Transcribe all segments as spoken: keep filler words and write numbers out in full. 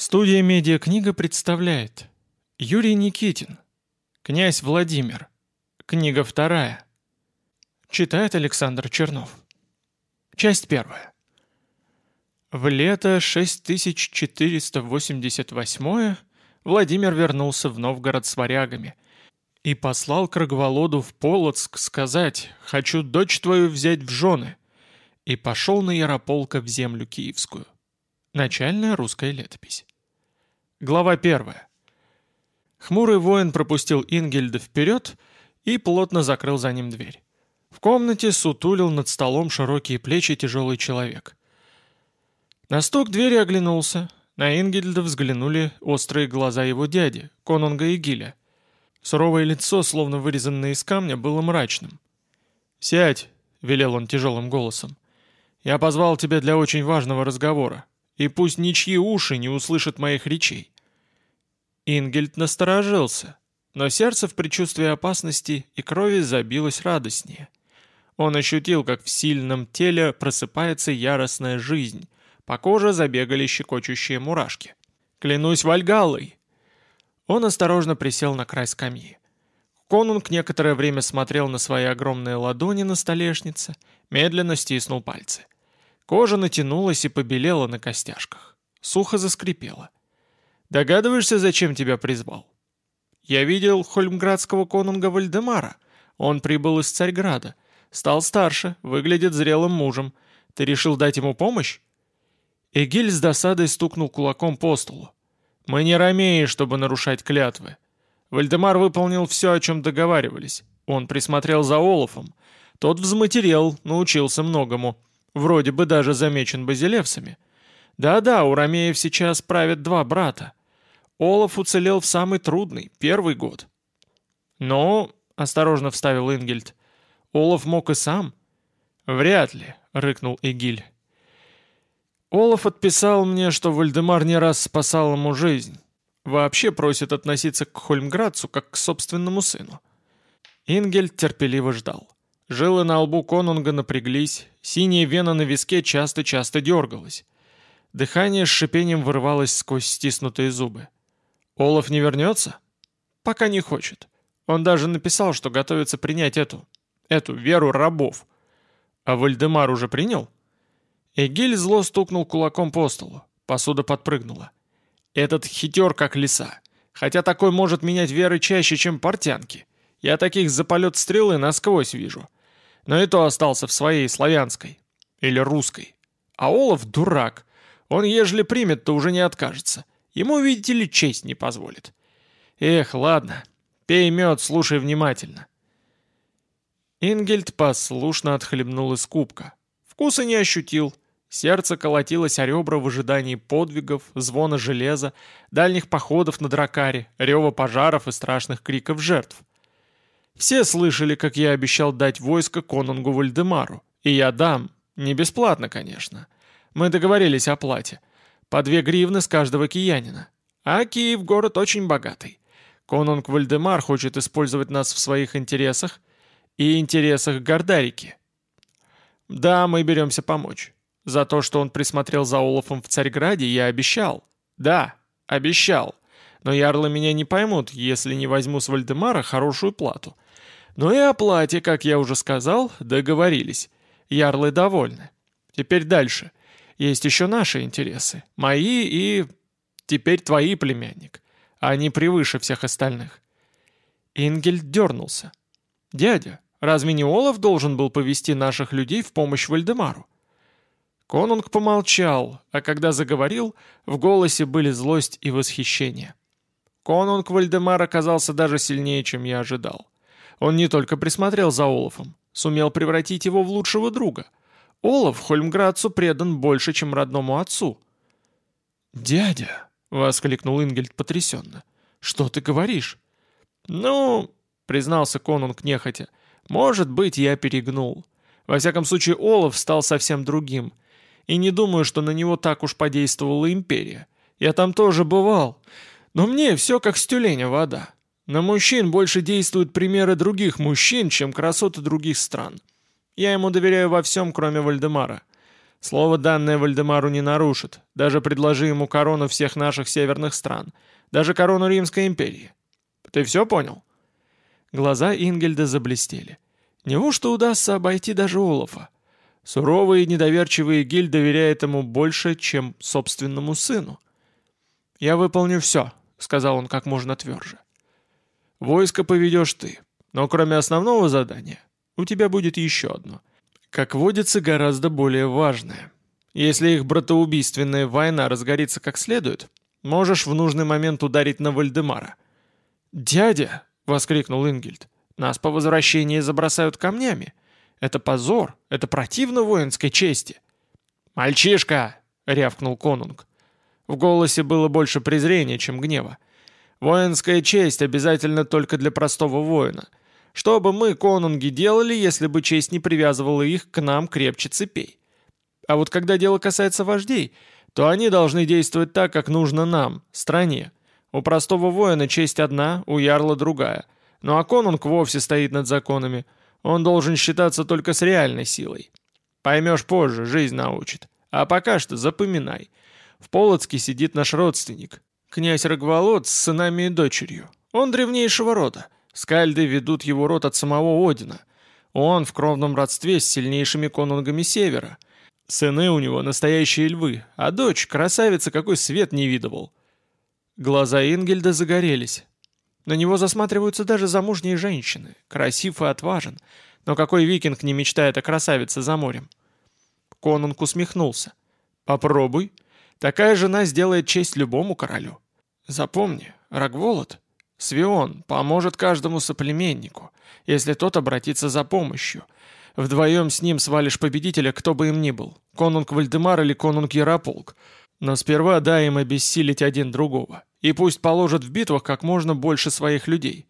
Студия «Медиакнига» представляет Юрий Никитин. Князь Владимир. Книга вторая. Читает Александр Чернов. Часть первая. В лето шесть тысяч четыреста восемьдесят восьмое Владимир вернулся в Новгород с варягами и послал к Рогволоду в Полоцк сказать «хочу дочь твою взять в жены», и пошел на Ярополка в землю киевскую. Начальная русская летопись. Глава первая. Хмурый воин пропустил Ингельда вперед и плотно закрыл за ним дверь. В комнате сутулил над столом широкие плечи тяжелый человек. На стук двери оглянулся. На Ингельда взглянули острые глаза его дяди, конунга Эгиля. Суровое лицо, словно вырезанное из камня, было мрачным. «Сядь», — велел он тяжелым голосом. «Я позвал тебя для очень важного разговора. И пусть ничьи уши не услышат моих речей». Ингельд насторожился, но сердце в предчувствии опасности и крови забилось радостнее. Он ощутил, как в сильном теле просыпается яростная жизнь, по коже забегали щекочущие мурашки. «Клянусь Вальгаллой!» Он осторожно присел на край скамьи. Конунг некоторое время смотрел на свои огромные ладони на столешнице, медленно стиснул пальцы. Кожа натянулась и побелела на костяшках. Сухо заскрипела. «Догадываешься, зачем тебя призвал?» «Я видел хольмградского конунга Вальдемара. Он прибыл из Царьграда. Стал старше, выглядит зрелым мужем. Ты решил дать ему помощь?» Эгиль с досадой стукнул кулаком по столу. «Мы не ромеи, чтобы нарушать клятвы. Вальдемар выполнил все, о чем договаривались. Он присмотрел за Олафом. Тот взматерел, научился многому. Вроде бы даже замечен базилевсами. Да-да, у ромеев сейчас правят два брата. Олаф уцелел в самый трудный, первый год». «Но», — осторожно вставил Ингельд, — «Олаф мог и сам». «Вряд ли», — рыкнул Эгиль. «Олаф отписал мне, что Вальдемар не раз спасал ему жизнь. Вообще просит относиться к хольмградцу как к собственному сыну». Ингельд терпеливо ждал. Жилы на лбу конунга напряглись, синяя вена на виске часто-часто дергалась. Дыхание с шипением вырывалось сквозь стиснутые зубы. «Олаф не вернется?» «Пока не хочет. Он даже написал, что готовится принять эту... эту веру рабов». «А Вальдемар уже принял?» Эгиль зло стукнул кулаком по столу. Посуда подпрыгнула. «Этот хитер как лиса. Хотя такой может менять веры чаще, чем портянки. Я таких за полет стрелы насквозь вижу. Но и то остался в своей славянской. Или русской. А Олаф дурак. Он, ежели примет, то уже не откажется. Ему, видите ли, честь не позволит. Эх, ладно. Пей мед, слушай внимательно». Ингельд послушно отхлебнул из кубка. Вкуса не ощутил. Сердце колотилось о ребра в ожидании подвигов, звона железа, дальних походов на дракаре, рева пожаров и страшных криков жертв. Все слышали, как я обещал дать войско конунгу Вальдемару. И я дам. Не бесплатно, конечно. Мы договорились о плате. По две гривны с каждого киянина. А Киев город очень богатый. Конунг Вальдемар хочет использовать нас в своих интересах и интересах Гордарики. Да, мы беремся помочь. За то, что он присмотрел за Олафом в Царьграде, я обещал. Да, обещал. Но ярлы меня не поймут, если не возьму с Вальдемара хорошую плату. Но и о плате, как я уже сказал, договорились. Ярлы довольны. Теперь дальше. Есть еще наши интересы. Мои и... теперь твои, племянник. Они превыше всех остальных. Ингельд дернулся. «Дядя, разве не Олаф должен был повести наших людей в помощь Вальдемару?» Конунг помолчал, а когда заговорил, в голосе были злость и восхищение. Конунг Вальдемар оказался даже сильнее, чем я ожидал. Он не только присмотрел за Олафом, сумел превратить его в лучшего друга. Олаф Хольмградцу предан больше, чем родному отцу. «Дядя!» — воскликнул Ингельд потрясенно. «Что ты говоришь?» «Ну...» — признался конунг нехотя. «Может быть, я перегнул. Во всяком случае, Олаф стал совсем другим. И не думаю, что на него так уж подействовала империя. Я там тоже бывал. Но мне все как с тюленя вода. На мужчин больше действуют примеры других мужчин, чем красоты других стран. Я ему доверяю во всем, кроме Вальдемара. Слово, данное Вальдемару, не нарушит. Даже предложи ему корону всех наших северных стран. Даже корону Римской империи. Ты все понял?» Глаза Ингельда заблестели. Неужто удастся обойти даже Олафа? Суровый и недоверчивый Эгиль доверяет ему больше, чем собственному сыну. «Я выполню все», — сказал он как можно тверже. «Войско поведешь ты, но кроме основного задания у тебя будет еще одно. Как водится, гораздо более важное. Если их братоубийственная война разгорится как следует, можешь в нужный момент ударить на Вальдемара». «Дядя!» — воскликнул Ингельд. «Нас по возвращении забросают камнями. Это позор, это противно воинской чести». «Мальчишка!» — рявкнул конунг. В голосе было больше презрения, чем гнева. «Воинская честь обязательно только для простого воина. Что бы мы, конунги, делали, если бы честь не привязывала их к нам крепче цепей? А вот когда дело касается вождей, то они должны действовать так, как нужно нам, стране. У простого воина честь одна, у ярла другая. Ну а конунг вовсе стоит над законами. Он должен считаться только с реальной силой. Поймешь позже, жизнь научит. А пока что запоминай. В Полоцке сидит наш родственник, князь Рогволод с сынами и дочерью. Он древнейшего рода. Скальды ведут его род от самого Одина. Он в кровном родстве с сильнейшими конунгами Севера. Сыны у него настоящие львы, а дочь — красавица, какой свет не видывал». Глаза Ингельда загорелись. На него засматриваются даже замужние женщины. Красив и отважен. Но какой викинг не мечтает о красавице за морем? Конунг усмехнулся. «Попробуй. Такая жена сделает честь любому королю. Запомни, Рогволод, Свион, поможет каждому соплеменнику, если тот обратится за помощью. Вдвоем с ним свалишь победителя, кто бы им ни был, конунг Вальдемар или конунг Ярополк. Но сперва дай им обессилить один другого, и пусть положат в битвах как можно больше своих людей».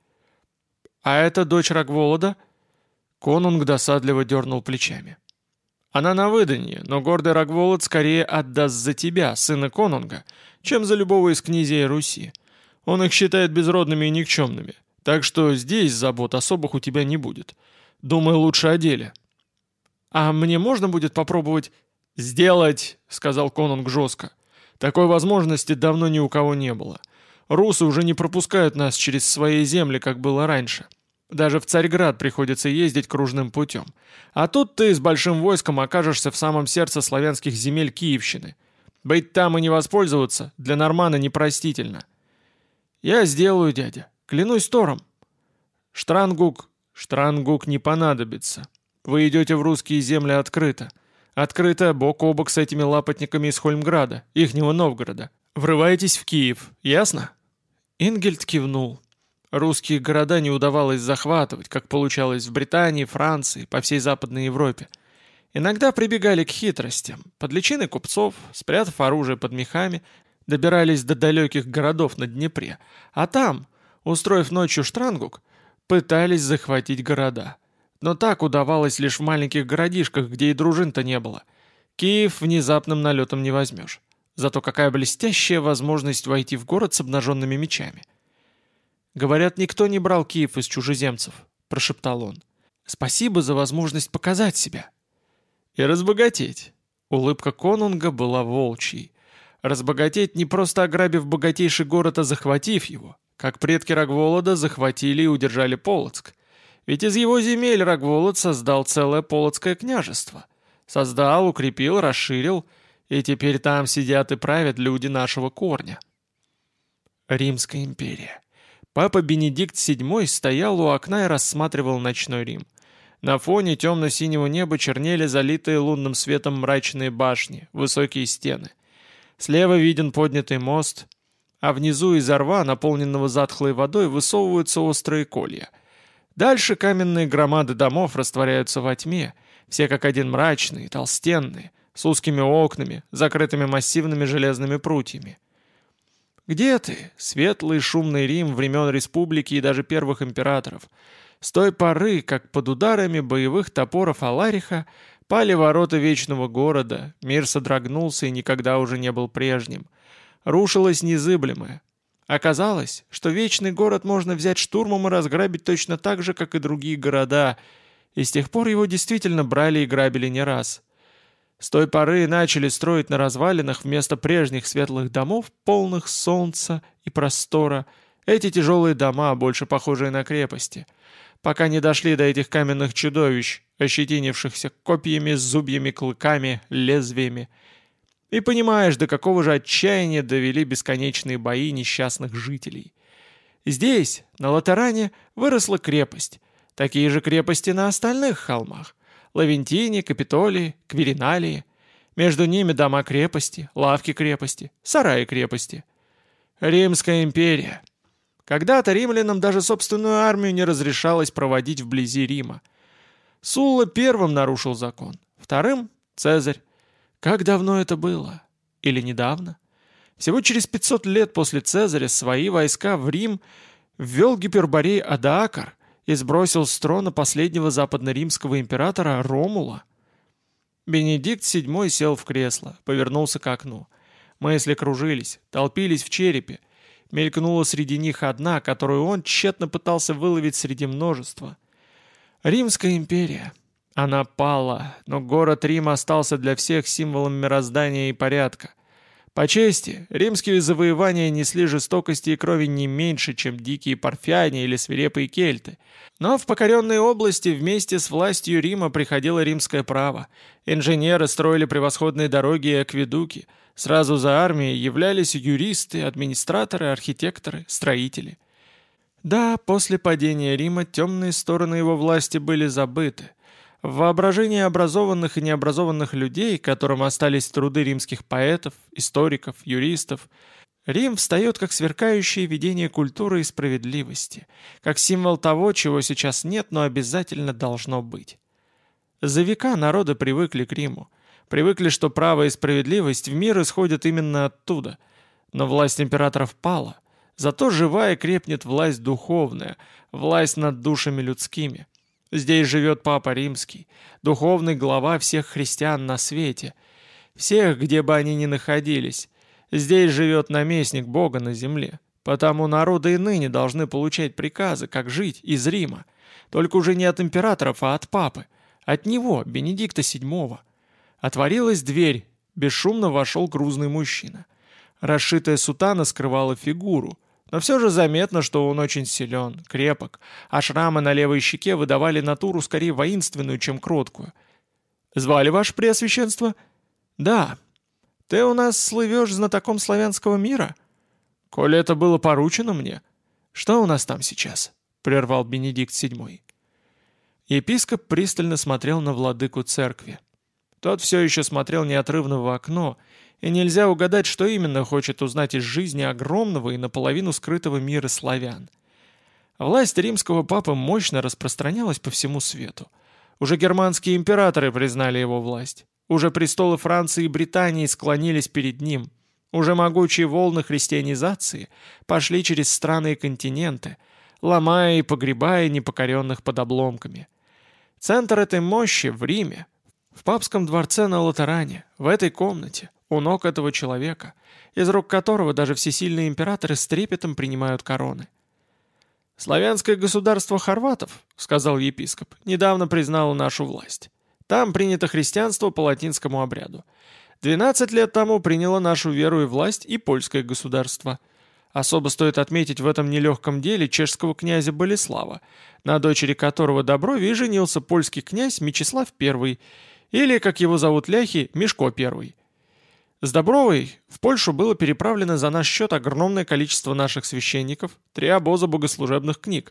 «А это дочь Рогволода?» Конунг досадливо дернул плечами. «Она на выданье, но гордый Рогволод скорее отдаст за тебя, сына конунга, чем за любого из князей Руси. Он их считает безродными и никчемными, так что здесь забот особых у тебя не будет. Думай лучше о деле». «А мне можно будет попробовать...» «Сделать», — сказал конунг жестко. «Такой возможности давно ни у кого не было. Русы уже не пропускают нас через свои земли, как было раньше. Даже в Царьград приходится ездить кружным путем. А тут ты с большим войском окажешься в самом сердце славянских земель Киевщины. Быть там и не воспользоваться для нормана непростительно». «Я сделаю, дядя. Клянусь Тором». «Штрангук...» «Штрангук не понадобится. Вы идете в русские земли открыто. Открыто, бок о бок с этими лапотниками из Хольмграда, ихнего Новгорода. Врываетесь в Киев, ясно?» Ингельд кивнул. Русские города не удавалось захватывать, как получалось в Британии, Франции, по всей Западной Европе. Иногда прибегали к хитростям. Под личиной купцов, спрятав оружие под мехами, добирались до далеких городов на Днепре. А там, устроив ночью штрангук, пытались захватить города. Но так удавалось лишь в маленьких городишках, где и дружин-то не было. Киев внезапным налетом не возьмешь. Зато какая блестящая возможность войти в город с обнаженными мечами. «Говорят, никто не брал Киев из чужеземцев», — прошептал он. «Спасибо за возможность показать себя». «И разбогатеть». Улыбка конунга была волчьей. Разбогатеть, не просто ограбив богатейший город, а захватив его, как предки Рогволода захватили и удержали Полоцк. Ведь из его земель Рогволод создал целое Полоцкое княжество. Создал, укрепил, расширил, и теперь там сидят и правят люди нашего корня. Римская империя. Папа Бенедикт седьмой стоял у окна и рассматривал ночной Рим. На фоне темно-синего неба чернели залитые лунным светом мрачные башни, высокие стены. Слева виден поднятый мост, а внизу из-за рва, наполненного затхлой водой, высовываются острые колья. Дальше каменные громады домов растворяются во тьме, все как один мрачные, толстенные, с узкими окнами, закрытыми массивными железными прутьями. Где ты, светлый шумный Рим времен республики и даже первых императоров? С той поры, как под ударами боевых топоров Алариха пали ворота вечного города, мир содрогнулся и никогда уже не был прежним. Рушилось незыблемое. Оказалось, что вечный город можно взять штурмом и разграбить точно так же, как и другие города, и с тех пор его действительно брали и грабили не раз. С той поры начали строить на развалинах вместо прежних светлых домов, полных солнца и простора, эти тяжелые дома, больше похожие на крепости, пока не дошли до этих каменных чудовищ, ощетинившихся копьями, зубьями, клыками, лезвиями. И понимаешь, до какого же отчаяния довели бесконечные бои несчастных жителей. Здесь, на Латеране, выросла крепость. Такие же крепости на остальных холмах. Лавентине, Капитолии, Квириналии. Между ними дома крепости, лавки крепости, сараи крепости. Римская империя. Когда-то римлянам даже собственную армию не разрешалось проводить вблизи Рима. Сулла первым нарушил закон, вторым — Цезарь. Как давно это было? Или недавно? Всего через пятьсот лет после Цезаря свои войска в Рим ввел Гиперборей Адаакар и сбросил с трона последнего западно-римского императора Ромула. Бенедикт седьмой сел в кресло, повернулся к окну. Мысли кружились, толпились в черепе. Мелькнула среди них одна, которую он тщетно пытался выловить среди множества. Римская империя. Она пала, но город Рим остался для всех символом мироздания и порядка. По чести, римские завоевания несли жестокости и крови не меньше, чем дикие парфяне или свирепые кельты. Но в покоренные области вместе с властью Рима приходило римское право. Инженеры строили превосходные дороги и акведуки. Сразу за армией являлись юристы, администраторы, архитекторы, строители. Да, после падения Рима темные стороны его власти были забыты. В воображении образованных и необразованных людей, которым остались труды римских поэтов, историков, юристов, Рим встает как сверкающее видение культуры и справедливости, как символ того, чего сейчас нет, но обязательно должно быть. За века народы привыкли к Риму, привыкли, что право и справедливость в мир исходят именно оттуда, но власть императоров пала, зато жива и крепнет власть духовная, власть над душами людскими. Здесь живет Папа Римский, духовный глава всех христиан на свете, всех, где бы они ни находились. Здесь живет наместник Бога на земле, потому народы и ныне должны получать приказы, как жить из Рима, только уже не от императоров, а от Папы, от него, Бенедикта седьмого. Отворилась дверь, бесшумно вошел грузный мужчина. Расшитая сутана скрывала фигуру, но все же заметно, что он очень силен, крепок, а шрамы на левой щеке выдавали натуру скорее воинственную, чем кроткую. «Звали ваше преосвященство?» «Да. Ты у нас слывешь знатоком славянского мира?» «Коли это было поручено мне». «Что у нас там сейчас?» — прервал Бенедикт седьмой. Епископ пристально смотрел на владыку церкви. Тот все еще смотрел неотрывно в окно, и нельзя угадать, что именно хочет узнать из жизни огромного и наполовину скрытого мира славян. Власть римского папы мощно распространялась по всему свету. Уже германские императоры признали его власть. Уже престолы Франции и Британии склонились перед ним. Уже могучие волны христианизации пошли через страны и континенты, ломая и погребая непокоренных под обломками. Центр этой мощи в Риме, в папском дворце на Латеране, в этой комнате, у ног этого человека, из рук которого даже всесильные императоры с трепетом принимают короны. «Славянское государство хорватов, — сказал епископ, — недавно признало нашу власть. Там принято христианство по латинскому обряду. Двенадцать лет тому приняло нашу веру и власть и польское государство. Особо стоит отметить в этом нелегком деле чешского князя Болеслава, на дочери которого Доброви женился польский князь Мечислав Первый, или, как его зовут ляхи, Мишко Первый. С Добровой в Польшу было переправлено за наш счет огромное количество наших священников, три обоза богослужебных книг.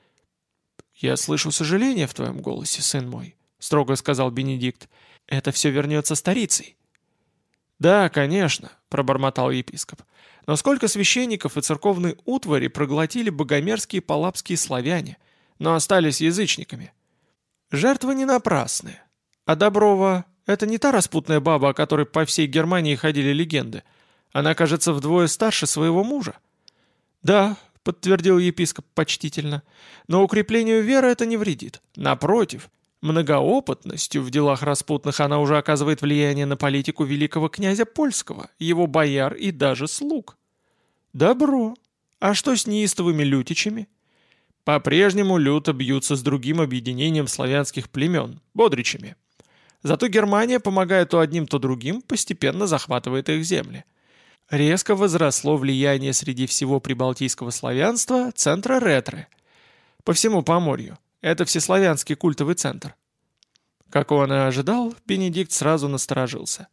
«Я слышу сожаление в твоем голосе, сын мой», — строго сказал Бенедикт. «Это все вернется старицей». «Да, конечно», — пробормотал епископ. «Но сколько священников и церковной утвари проглотили богомерзкие палапские славяне, но остались язычниками? Жертвы не напрасные. А Доброва — это не та распутная баба, о которой по всей Германии ходили легенды. Она, кажется, вдвое старше своего мужа». «Да», — подтвердил епископ почтительно, — «но укреплению веры это не вредит. Напротив, многоопытностью в делах распутных она уже оказывает влияние на политику великого князя польского, его бояр и даже слуг». «Добро. А что с неистовыми лютичами?» «По-прежнему люто бьются с другим объединением славянских племен, бодричами. Зато Германия, помогая то одним, то другим, постепенно захватывает их земли. Резко возросло влияние среди всего прибалтийского славянства центра Ретры. По всему Поморью. Это всеславянский культовый центр. Как он и ожидал, Бенедикт сразу насторожился.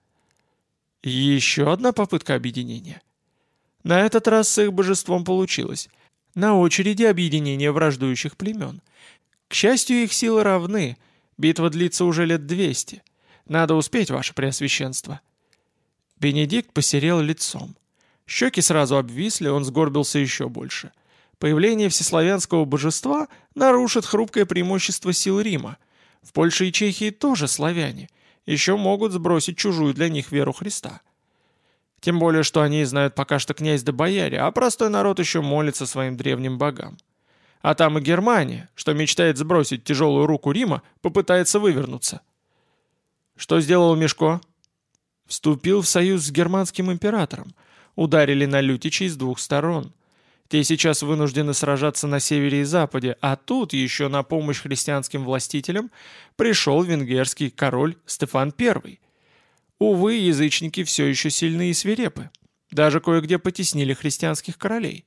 Еще одна попытка объединения. На этот раз с их божеством получилось. На очереди объединение враждующих племен. К счастью, их силы равны. Битва длится уже лет двести. Надо успеть, ваше преосвященство. Бенедикт посерел лицом. Щеки сразу обвисли, он сгорбился еще больше. Появление всеславянского божества нарушит хрупкое преимущество сил Рима. В Польше и Чехии тоже славяне. Еще могут сбросить чужую для них веру Христа. Тем более, что они знают пока что князь да бояре, а простой народ еще молится своим древним богам. А там и Германия, что мечтает сбросить тяжелую руку Рима, попытается вывернуться. Что сделал Мишко? Вступил в союз с германским императором. Ударили на Лютичей с двух сторон. Те сейчас вынуждены сражаться на севере и западе, а тут еще на помощь христианским властителям пришел венгерский король Стефан Первый. Увы, язычники все еще сильны и свирепы. Даже кое-где потеснили христианских королей.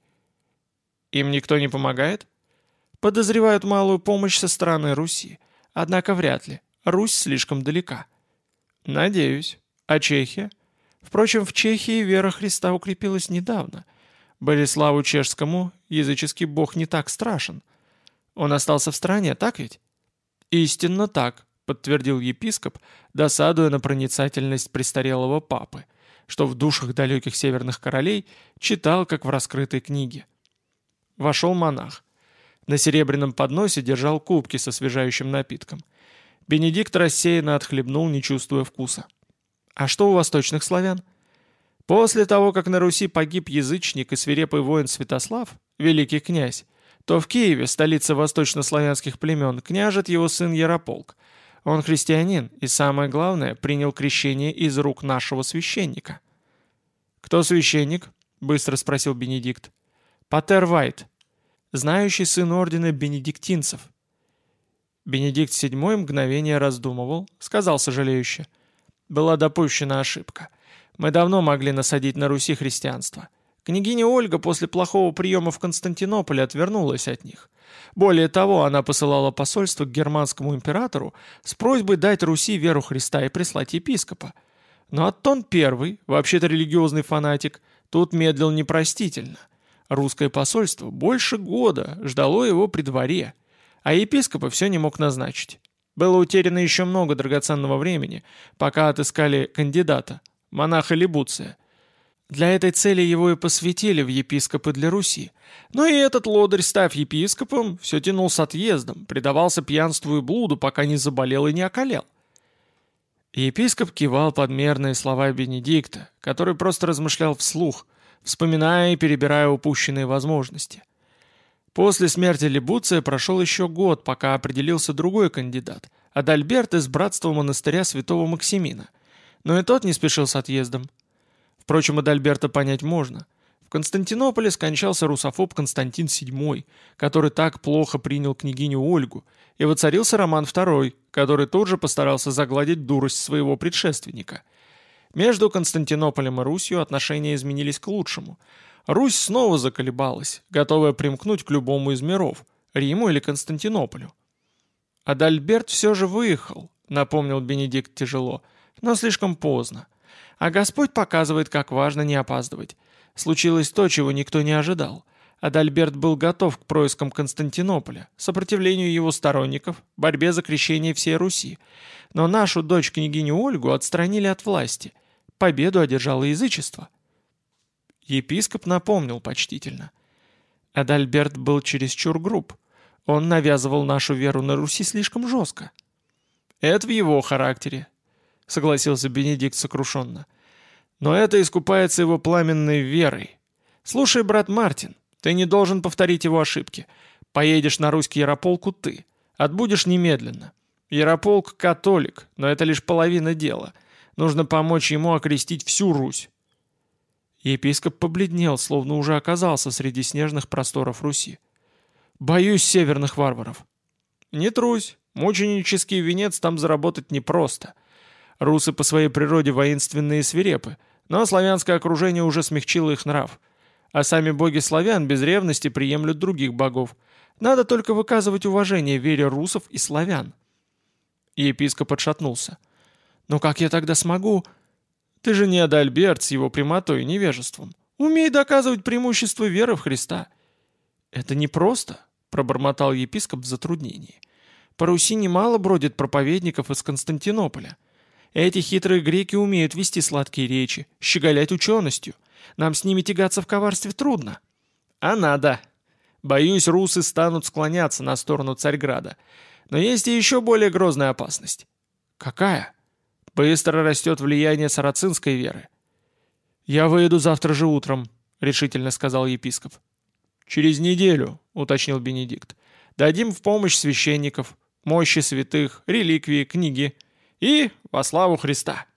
Им никто не помогает? Подозревают малую помощь со стороны Руси. Однако вряд ли. Русь слишком далека. Надеюсь. А Чехия? Впрочем, в Чехии вера Христа укрепилась недавно. Болеславу Чешскому языческий бог не так страшен. Он остался в стране, так ведь? Истинно так, подтвердил епископ, досадуя на проницательность престарелого папы, что в душах далеких северных королей читал, как в раскрытой книге. Вошел монах. На серебряном подносе держал кубки со освежающим напитком. Бенедикт рассеянно отхлебнул, не чувствуя вкуса. «А что у восточных славян?» После того, как на Руси погиб язычник и свирепый воин Святослав, великий князь, то в Киеве, столице восточнославянских племен, княжет его сын Ярополк. Он христианин и, самое главное, принял крещение из рук нашего священника. «Кто священник?» — быстро спросил Бенедикт. «Патер Вайт, знающий сын ордена бенедиктинцев». Бенедикт седьмой мгновение раздумывал, сказал сожалеюще. «Была допущена ошибка. Мы давно могли насадить на Руси христианство. Княгиня Ольга после плохого приема в Константинополе отвернулась от них. Более того, она посылала посольство к германскому императору с просьбой дать Руси веру Христа и прислать епископа. Но Аттон I, вообще-то религиозный фанатик, тут медлил непростительно. Русское посольство больше года ждало его при дворе, а епископа все не мог назначить. Было утеряно еще много драгоценного времени, пока отыскали кандидата, монаха Либуция. Для этой цели его и посвятили в епископы для Руси. Но и этот лодырь, став епископом, все тянул с отъездом, предавался пьянству и блуду, пока не заболел и не околел. Епископ кивал под мерные слова Бенедикта, который просто размышлял вслух, вспоминая и перебирая упущенные возможности. После смерти Либуция прошел еще год, пока определился другой кандидат, Адальберт из братства монастыря святого Максимина. Но и тот не спешил с отъездом. Впрочем, Адальберта понять можно. В Константинополе скончался русофоб Константин седьмой, который так плохо принял княгиню Ольгу, и воцарился Роман второй, который тут же постарался загладить дурость своего предшественника. Между Константинополем и Русью отношения изменились к лучшему. Русь снова заколебалась, готовая примкнуть к любому из миров, Риму или Константинополю. Адальберт все же выехал, напомнил Бенедикт тяжело, но слишком поздно. А Господь показывает, как важно не опаздывать. Случилось то, чего никто не ожидал. Адальберт был готов к проискам Константинополя, сопротивлению его сторонников, борьбе за крещение всей Руси. Но нашу дочь княгиню Ольгу отстранили от власти. Победу одержало язычество. Епископ напомнил почтительно. Адальберт был чересчур груб. Он навязывал нашу веру на Руси слишком жестко. «Это в его характере», — согласился Бенедикт сокрушенно. «Но это искупается его пламенной верой. Слушай, брат Мартин, ты не должен повторить его ошибки. Поедешь на Русь к Ярополку ты. Отбудешь немедленно. Ярополк — католик, но это лишь половина дела. Нужно помочь ему окрестить всю Русь». Епископ побледнел, словно уже оказался среди снежных просторов Руси. «Боюсь северных варваров». «Не трусь. Мученический венец там заработать непросто. Русы по своей природе воинственные и свирепы, но славянское окружение уже смягчило их нрав. А сами боги славян без ревности приемлют других богов. Надо только выказывать уважение вере русов и славян. Епископ отшатнулся. «Ну как я тогда смогу?» «Ты же не Адальберт с его прямотой и невежеством. Умей доказывать преимущество веры в Христа». «Это непросто», — пробормотал епископ в затруднении. «По Руси немало бродит проповедников из Константинополя. Эти хитрые греки умеют вести сладкие речи, щеголять ученостью. Нам с ними тягаться в коварстве трудно». «А надо. Боюсь, русы станут склоняться на сторону Царьграда. Но есть и еще более грозная опасность». «Какая?» «Быстро растет влияние сарацинской веры». «Я выйду завтра же утром», — решительно сказал епископ. «Через неделю», — уточнил Бенедикт. «Дадим в помощь священников, мощи святых, реликвии, книги. И во славу Христа!»